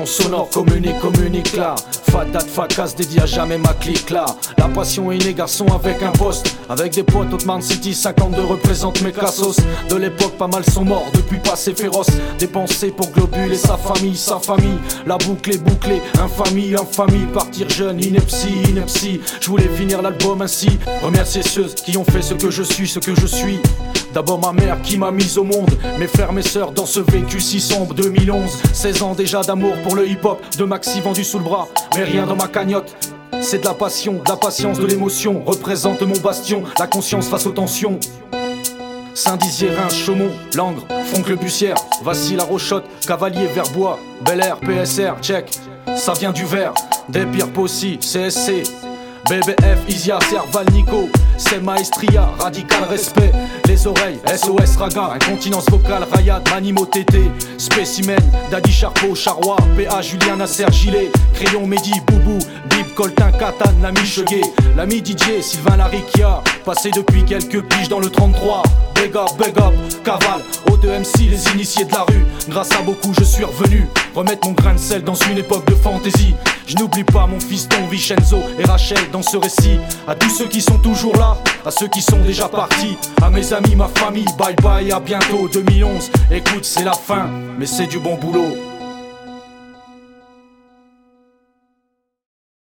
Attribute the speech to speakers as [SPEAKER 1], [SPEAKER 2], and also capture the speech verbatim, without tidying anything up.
[SPEAKER 1] Émulsion sonore, communique, communique là. Fadat, facasse, dédié à jamais ma clique là. La passion est née garçon avec un poste. Avec des potes, Otman City, cinquante-deux représente mes cassos. De l'époque, pas mal sont morts, depuis passé féroce. Dépensé pour Globule et sa famille, sa famille. La boucle est bouclée, infamie, infamie. Partir jeune, ineptie, ineptie. Je voulais finir l'album ainsi. Remercier ceux qui ont fait ce que je suis, ce que je suis. D'abord ma mère qui m'a mise au monde, mes frères, mes sœurs dans ce vécu si sombre. Deux mille onze, seize ans déjà d'amour pour le hip-hop. De Maxi vendu sous le bras, mais rien dans ma cagnotte. C'est de la passion, de la patience, de l'émotion. Représente mon bastion, la conscience face aux tensions. Saint-Dizier, Reims, Chaumont, Langres, Foncle-Bussière, Vassy, La Rochotte, Cavalier, Verbois, Bel Air, P S R, check. Ça vient du Vert, des pires possi, C S C, B B F, Isia, Serval, Nico, c'est Maestria, radical respect. Les oreilles, S O S Raga, incontinence vocale, Rayad, Manimo T T, Spécimen, Daddy Charpeau, Charrois, P A, Julien Nasser, Gilet, Crayon, Mehdi, Boubou, Bib, Coltin, Catane, l'ami Cheguet, l'ami D J, Sylvain Larikia, passé depuis quelques piges dans le trente-trois. Big up, big up, cavale, O deux M C, les initiés de la rue. Grâce à beaucoup, je suis revenu remettre mon grain de sel dans une époque de fantaisie. Je n'oublie pas mon fiston Vincenzo et Rachel dans ce récit. À tous ceux qui sont toujours là, à ceux qui sont déjà partis, à mes amis, ma famille, bye bye, à bientôt. Deux mille onze, écoute, c'est la fin, mais c'est du bon boulot.